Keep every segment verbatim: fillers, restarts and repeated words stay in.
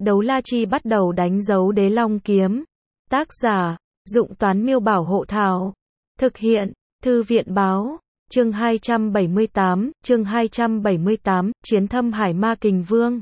Đấu la chi bắt đầu đánh dấu đế long kiếm. Tác giả, Dụng Toán Miêu Bảo Hộ Thảo. Thực hiện, Thư viện Báo. Chương hai trăm bảy mươi tám, chương hai trăm bảy mươi tám, Chiến Thâm Hải Ma Kình Vương.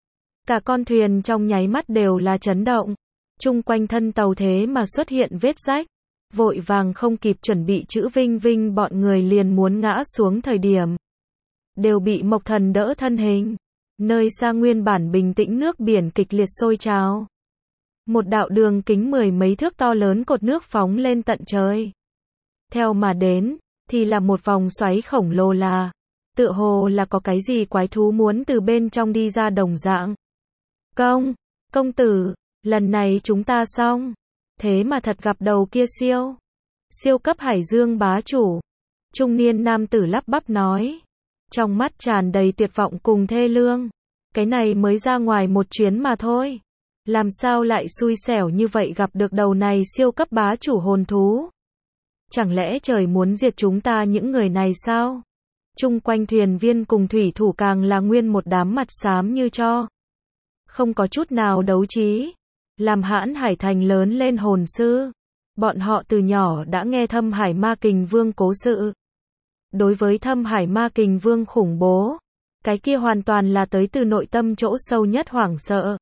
Cả con thuyền trong nháy mắt đều là chấn động. Chung quanh thân tàu thế mà xuất hiện vết rách. Vội vàng không kịp chuẩn bị chữ Vinh Vinh bọn người liền muốn ngã xuống thời điểm. Đều bị Mộc Thần đỡ thân hình. Nơi xa nguyên bản bình tĩnh nước biển kịch liệt sôi trào. Một đạo đường kính mười mấy thước to lớn cột nước phóng lên tận trời. Theo mà đến, thì là một vòng xoáy khổng lồ là, tựa hồ là có cái gì quái thú muốn từ bên trong đi ra đồng dạng. Công, công tử, lần này chúng ta xong. Thế mà thật gặp đầu kia siêu. Siêu cấp hải dương bá chủ. Trung niên nam tử lắp bắp nói. Trong mắt tràn đầy tuyệt vọng cùng thê lương. Cái này mới ra ngoài một chuyến mà thôi. Làm sao lại xui xẻo như vậy gặp được đầu này siêu cấp bá chủ hồn thú? Chẳng lẽ trời muốn diệt chúng ta những người này sao? Chung quanh thuyền viên cùng thủy thủ càng là nguyên một đám mặt xám như tro. Không có chút nào đấu trí. Làm Hãn Hải Thành lớn lên hồn sư. Bọn họ từ nhỏ đã nghe Thâm Hải Ma Kình Vương cố sự. Đối với Thâm Hải Ma Kình Vương khủng bố, cái kia hoàn toàn là tới từ nội tâm chỗ sâu nhất hoảng sợ.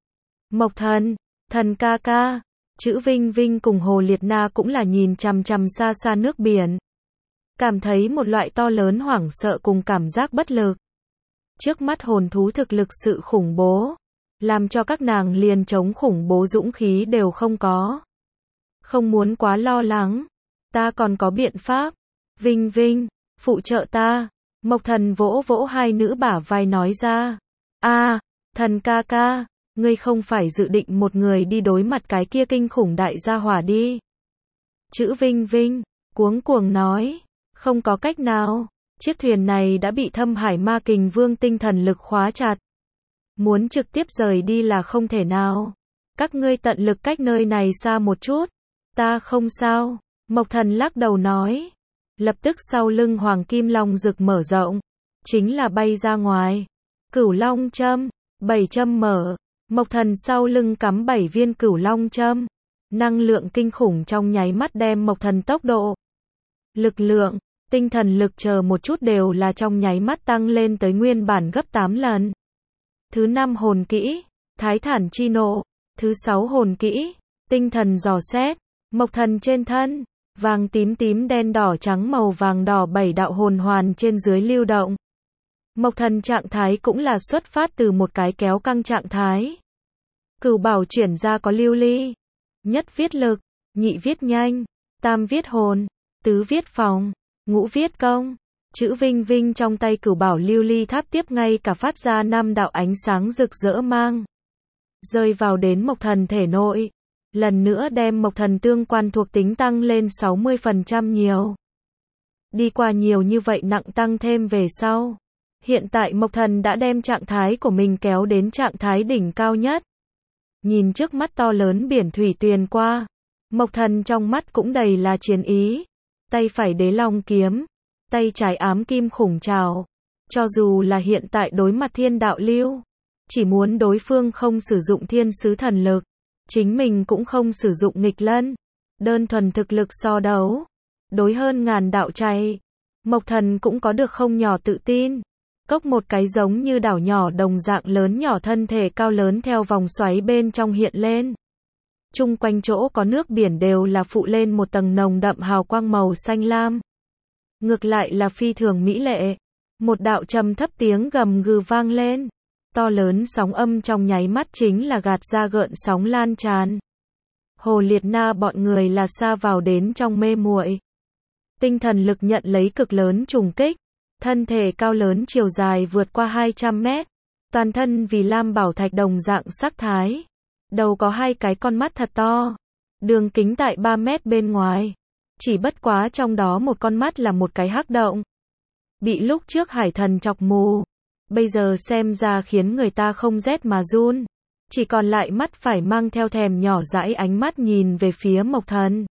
Mộc Thần, thần ca ca, chữ Vinh Vinh cùng Hồ Liệt Na cũng là nhìn chằm chằm xa xa nước biển. Cảm thấy một loại to lớn hoảng sợ cùng cảm giác bất lực. Trước mắt hồn thú thực lực sự khủng bố, làm cho các nàng liền chống khủng bố dũng khí đều không có. Không muốn quá lo lắng, ta còn có biện pháp. Vinh Vinh, phụ trợ ta. Mộc Thần vỗ vỗ hai nữ bả vai nói ra. A, thần ca ca, ngươi không phải dự định một người đi đối mặt cái kia kinh khủng đại gia hỏa đi. Chữ Vinh Vinh, cuống cuồng nói. Không có cách nào, chiếc thuyền này đã bị Thâm Hải Ma Kình Vương tinh thần lực khóa chặt. Muốn trực tiếp rời đi là không thể nào. Các ngươi tận lực cách nơi này xa một chút. Ta không sao. Mộc Thần lắc đầu nói. Lập tức sau lưng Hoàng Kim Long rực mở rộng. Chính là bay ra ngoài. Cửu Long châm. Bảy châm mở. Mộc Thần sau lưng cắm bảy viên Cửu Long châm. Năng lượng kinh khủng trong nháy mắt đem Mộc Thần tốc độ, lực lượng, tinh thần lực chờ một chút đều là trong nháy mắt tăng lên tới nguyên bản gấp tám lần. Thứ năm hồn kỹ, Thái Thản Chi Nộ. Thứ sáu hồn kỹ, Tinh Thần Dò Xét. Mộc Thần trên thân, vàng tím tím đen đỏ trắng màu vàng đỏ bảy đạo hồn hoàn trên dưới lưu động. Mộc Thần trạng thái cũng là xuất phát từ một cái kéo căng trạng thái. Cửu bảo chuyển ra có lưu ly. Nhất viết lực, nhị viết nhanh, tam viết hồn, tứ viết phòng, ngũ viết công. Chữ Vinh Vinh trong tay cửu bảo lưu ly tháp tiếp ngay cả phát ra năm đạo ánh sáng rực rỡ mang. Rơi vào đến Mộc Thần thể nội. Lần nữa đem Mộc Thần tương quan thuộc tính tăng lên sáu mươi phần trăm nhiều. Đi qua nhiều như vậy nặng tăng thêm về sau. Hiện tại Mộc Thần đã đem trạng thái của mình kéo đến trạng thái đỉnh cao nhất. Nhìn trước mắt to lớn biển thủy tuyền qua. Mộc Thần trong mắt cũng đầy là chiến ý. Tay phải đế long kiếm. Tay trái ám kim khủng trảo. Cho dù là hiện tại đối mặt thiên đạo lưu. Chỉ muốn đối phương không sử dụng thiên sứ thần lực. Chính mình cũng không sử dụng nghịch lân. Đơn thuần thực lực so đấu. Đối hơn ngàn đạo chạy. Mộc Thần cũng có được không nhỏ tự tin. Cốc một cái giống như đảo nhỏ đồng dạng lớn nhỏ thân thể cao lớn theo vòng xoáy bên trong hiện lên. Chung quanh chỗ có nước biển đều là phụ lên một tầng nồng đậm hào quang màu xanh lam. Ngược lại là phi thường mỹ lệ. Một đạo trầm thấp tiếng gầm gừ vang lên. To lớn sóng âm trong nháy mắt chính là gạt ra gợn sóng lan tràn. Hồ Liệt Na bọn người là xa vào đến trong mê muội. Tinh thần lực nhận lấy cực lớn trùng kích. Thân thể cao lớn chiều dài vượt qua hai trăm mét. Toàn thân vì lam bảo thạch đồng dạng sắc thái. Đầu có hai cái con mắt thật to. Đường kính tại ba mét bên ngoài. Chỉ bất quá trong đó một con mắt là một cái hắc động. Bị lúc trước hải thần chọc mù. Bây giờ xem ra khiến người ta không rét mà run. Chỉ còn lại mắt phải mang theo thèm nhỏ dãi ánh mắt nhìn về phía Mộc Thần.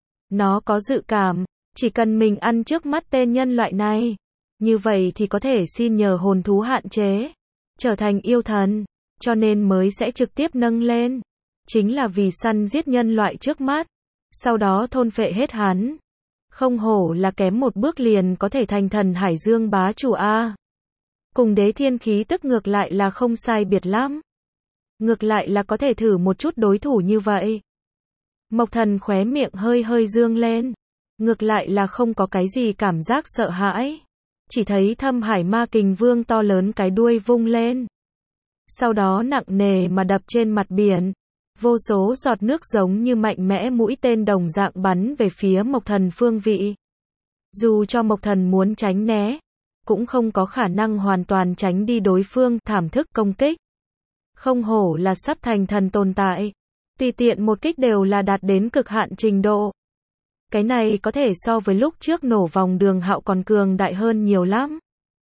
Nó có dự cảm, chỉ cần mình ăn trước mắt tên nhân loại này. Như vậy thì có thể xin nhờ hồn thú hạn chế. Trở thành yêu thần. cho nên mới sẽ trực tiếp nâng lên. Chính là vì săn giết nhân loại trước mắt, sau đó thôn phệ hết hắn. Không hổ là kém một bước liền có thể thành thần Hải Dương bá chủ a. Cùng đế thiên khí tức ngược lại là không sai biệt lắm. Ngược lại là có thể thử một chút đối thủ như vậy. Mộc Thần khóe miệng hơi hơi dương lên. Ngược lại là không có cái gì cảm giác sợ hãi. Chỉ thấy Thâm Hải Ma Kình Vương to lớn cái đuôi vung lên. Sau đó nặng nề mà đập trên mặt biển. Vô số giọt nước giống như mạnh mẽ mũi tên đồng dạng bắn về phía Mộc Thần phương vị. Dù cho Mộc Thần muốn tránh né, cũng không có khả năng hoàn toàn tránh đi đối phương thảm thức công kích. Không hổ là sắp thành thần tồn tại. Tùy tiện một kích đều là đạt đến cực hạn trình độ. Cái này có thể so với lúc trước nổ vòng Đường Hạo còn cường đại hơn nhiều lắm.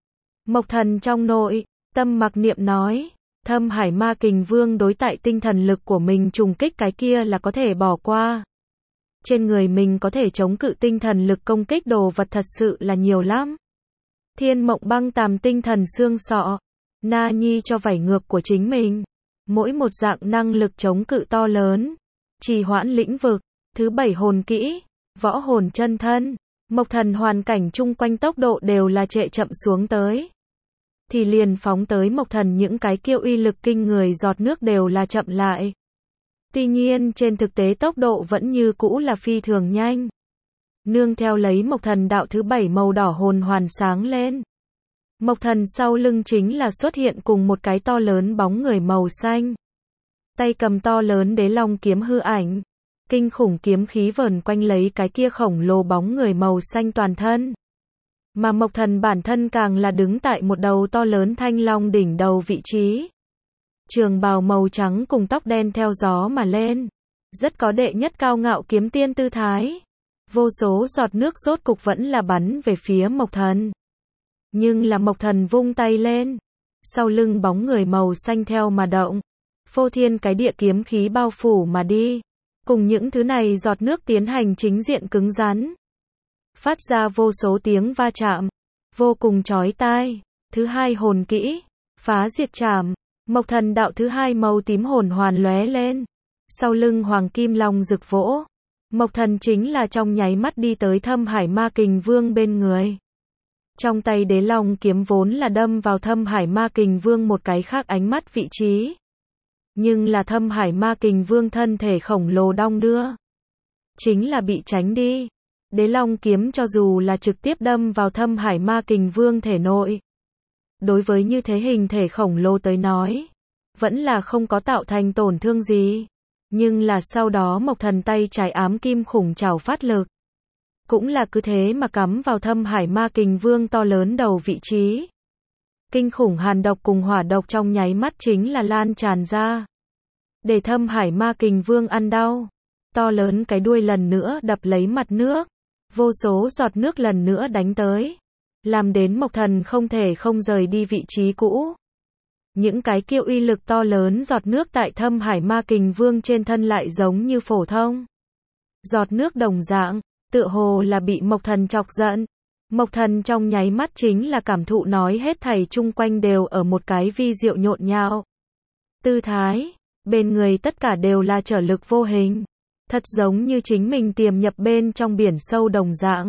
Mộc Thần trong nội tâm mặc niệm nói, Thâm Hải Ma Kình Vương đối tại tinh thần lực của mình trùng kích cái kia là có thể bỏ qua. Trên người mình có thể chống cự tinh thần lực công kích đồ vật thật sự là nhiều lắm. Thiên Mộng Băng Tàm tinh thần xương sọ, Na Nhi cho vảy ngược của chính mình. Mỗi một dạng năng lực chống cự to lớn. Trì hoãn lĩnh vực, thứ bảy hồn kỹ, võ hồn chân thân. Mộc Thần hoàn cảnh chung quanh tốc độ đều là trệ chậm xuống tới. Thì liền phóng tới Mộc Thần những cái kiêu uy lực kinh người giọt nước đều là chậm lại. Tuy nhiên trên thực tế tốc độ vẫn như cũ là phi thường nhanh. Nương theo lấy Mộc Thần đạo thứ bảy màu đỏ hồn hoàn sáng lên. Mộc Thần sau lưng chính là xuất hiện cùng một cái to lớn bóng người màu xanh. Tay cầm to lớn đế long kiếm hư ảnh. Kinh khủng kiếm khí vờn quanh lấy cái kia khổng lồ bóng người màu xanh toàn thân. Mà Mộc Thần bản thân càng là đứng tại một đầu to lớn thanh long đỉnh đầu vị trí. Trường bào màu trắng cùng tóc đen theo gió mà lên. Rất có đệ nhất cao ngạo kiếm tiên tư thái. Vô số giọt nước rốt cục vẫn là bắn về phía Mộc Thần. Nhưng là Mộc Thần vung tay lên. Sau lưng bóng người màu xanh theo mà động. Phô thiên cái địa kiếm khí bao phủ mà đi. Cùng những thứ này giọt nước tiến hành chính diện cứng rắn. Phát ra vô số tiếng va chạm. Vô cùng chói tai. Thứ hai hồn kỹ. Phá diệt trảm. Mộc Thần đạo thứ hai màu tím hồn hoàn lóe lên. Sau lưng Hoàng Kim Long rực vỗ. Mộc Thần chính là trong nháy mắt đi tới Thâm Hải Ma Kình Vương bên người. Trong tay đế long kiếm vốn là đâm vào Thâm Hải Ma Kình Vương một cái khác ánh mắt vị trí. Nhưng là Thâm Hải Ma Kình Vương thân thể khổng lồ đong đưa. Chính là bị tránh đi. Đế long kiếm cho dù là trực tiếp đâm vào Thâm Hải Ma Kình Vương thể nội. Đối với như thế hình thể khổng lồ tới nói. Vẫn là không có tạo thành tổn thương gì. Nhưng là sau đó Mộc Thần tay trái ám kim khủng trảo phát lực. Cũng là cứ thế mà cắm vào Thâm Hải Ma Kình Vương to lớn đầu vị trí. Kinh khủng hàn độc cùng hỏa độc trong nháy mắt chính là lan tràn ra. Để Thâm Hải Ma Kình Vương ăn đau. To lớn cái đuôi lần nữa đập lấy mặt nước. Vô số giọt nước lần nữa đánh tới. Làm đến Mộc Thần không thể không rời đi vị trí cũ. Những cái kia uy lực to lớn giọt nước tại Thâm Hải Ma Kình Vương trên thân lại giống như phổ thông. Giọt nước đồng dạng, tựa hồ là bị Mộc Thần chọc giận. Mộc Thần trong nháy mắt chính là cảm thụ nói hết thảy chung quanh đều ở một cái vi diệu nhộn nhạo. Tư thái, bên người tất cả đều là trở lực vô hình. Thật giống như chính mình tiềm nhập bên trong biển sâu đồng dạng.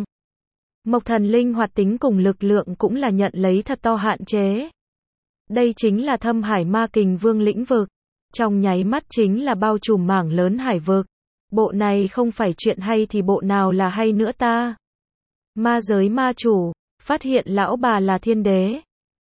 Mộc Thần linh hoạt tính cùng lực lượng cũng là nhận lấy thật to hạn chế. Đây chính là Thâm Hải Ma Kình Vương lĩnh vực. Trong nháy mắt chính là bao trùm mảng lớn hải vực. Bộ này không phải chuyện hay thì bộ nào là hay nữa ta. Ma giới ma chủ, phát hiện lão bà là thiên đế.